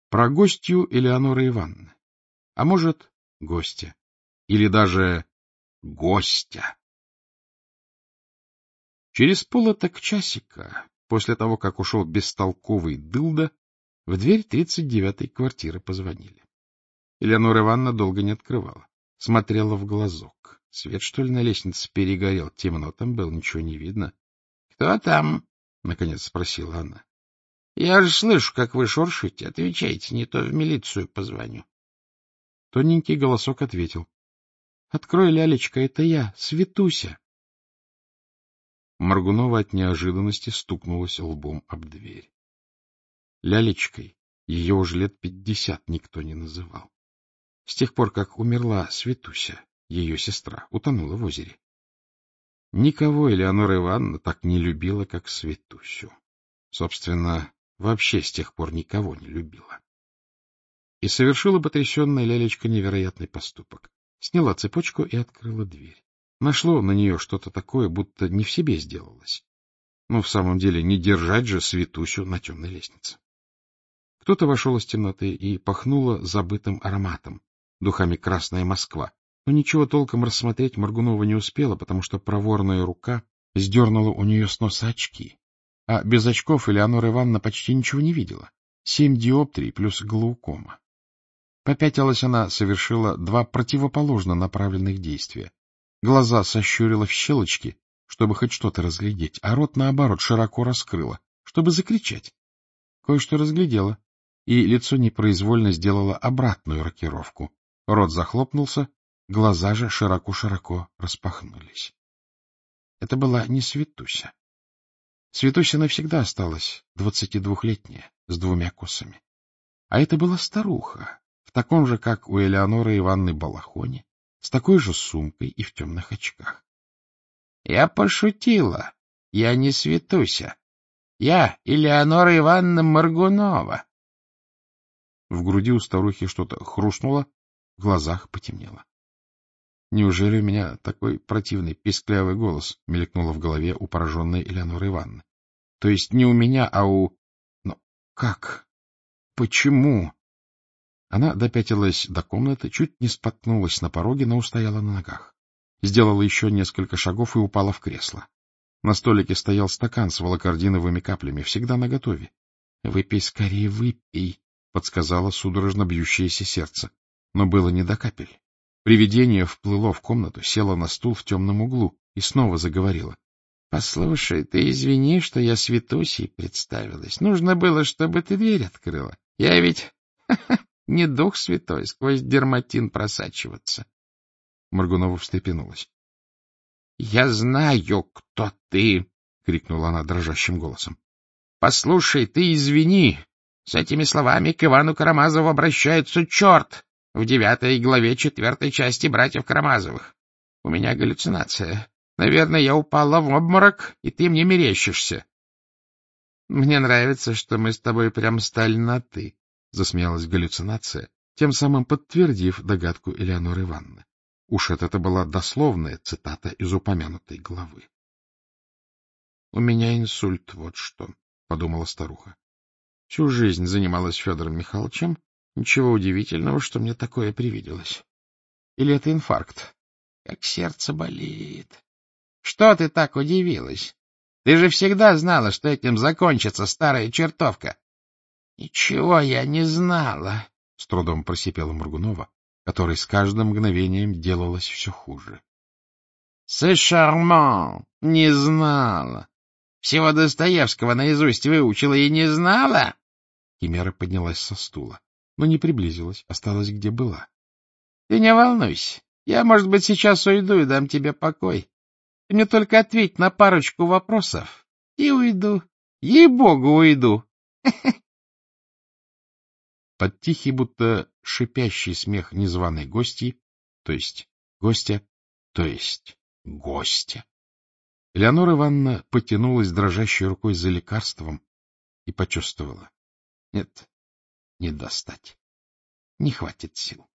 Про гостью Элеоноры Ивановны. А может, гостя. Или даже гостя. Через полоток часика, после того, как ушел бестолковый дылда, в дверь 39-й квартиры позвонили. Элеонора Ивановна долго не открывала. Смотрела в глазок. Свет, что ли, на лестнице перегорел? Темно там было, ничего не видно. — Кто там? — наконец спросила она. — Я же слышу, как вы шуршите. Отвечайте, не то в милицию позвоню. Тоненький голосок ответил. — Открой, лялечка, это я, Светуся. Моргунова от неожиданности стукнулась лбом об дверь. Лялечкой ее уже лет 50 никто не называл. С тех пор, как умерла Светуся, ее сестра, утонула в озере. Никого Элеонора Ивановна так не любила, как Светусю. Собственно, вообще с тех пор никого не любила. И совершила потрясенная лялечка невероятный поступок. Сняла цепочку и открыла дверь. Нашло на нее что-то такое, будто не в себе сделалось. Но в самом деле не держать же Светусю на темной лестнице. Кто-то вошел из темноты и пахнуло забытым ароматом, духами «Красная Москва». Но ничего толком рассмотреть Моргунова не успела, потому что проворная рука сдернула у нее с носа очки. А без очков Элеонора Ивановна почти ничего не видела. 7 диоптрий плюс глаукома. Попятилась она, совершила 2 противоположно направленных действия. Глаза сощурила в щелочки, чтобы хоть что-то разглядеть, а рот, наоборот, широко раскрыла, чтобы закричать. Кое-что разглядела, и лицо непроизвольно сделало обратную рокировку. Рот захлопнулся, глаза же широко-широко распахнулись. Это была не Светуся. Светуся навсегда осталась 22-летняя, с 2 косами. А это была старуха, в таком же, как у Элеоноры Ивановны, балахоне, с такой же сумкой и в темных очках. — Я пошутила. Я не Светуся. Я Элеонора Ивановна Моргунова. В груди у старухи что-то хрустнуло, в глазах потемнело. — Неужели у меня такой противный писклявый голос? — мелькнуло в голове у пораженной Элеоноры Ивановны. — То есть не у меня, а у... Ну, как? Почему? Она допятилась до комнаты, чуть не споткнулась на пороге, но устояла на ногах. Сделала еще несколько шагов и упала в кресло. На столике стоял стакан с волокординовыми каплями, всегда наготове. — Выпей скорее, выпей, — подсказало судорожно бьющееся сердце. Но было не до капель. Привидение вплыло в комнату, село на стул в темном углу и снова заговорило. — Послушай, ты извини, что я Светусей представилась. Нужно было, чтобы ты дверь открыла. Я ведь не дух святой, сквозь дерматин просачиваться. Моргунова встрепенулась. — Я знаю, кто ты! — крикнула она дрожащим голосом. — Послушай, ты извини. С этими словами к Ивану Карамазову обращается черт в 9 главе 4 части «Братьев Карамазовых». У меня галлюцинация. Наверное, я упала в обморок, и ты мне мерещишься. — Мне нравится, что мы с тобой прям стали на «ты», — засмеялась галлюцинация, тем самым подтвердив догадку Элеоноры Ивановны. Уж это была дословная цитата из упомянутой главы. — У меня инсульт, вот что, — подумала старуха. Всю жизнь занималась Федором Михайловичем. Ничего удивительного, что мне такое привиделось. Или это инфаркт? Как сердце болит. Что ты так удивилась? Ты же всегда знала, что этим закончится старая чертовка. — Ничего я не знала, — с трудом просипела Моргунова, которой с каждым мгновением делалось все хуже. — C'est charmant, не знала. Всего Достоевского наизусть выучила и не знала? Химера поднялась со стула, но не приблизилась, осталась где была. — Ты не волнуйся, я, может быть, сейчас уйду и дам тебе покой. Ты мне только ответь на парочку вопросов и уйду. Ей-богу, уйду. Под тихий, будто шипящий смех незваной гостьи, то есть гостя, то есть гостя, Элеонора Ивановна потянулась дрожащей рукой за лекарством и почувствовала. Нет, не достать. Не хватит сил.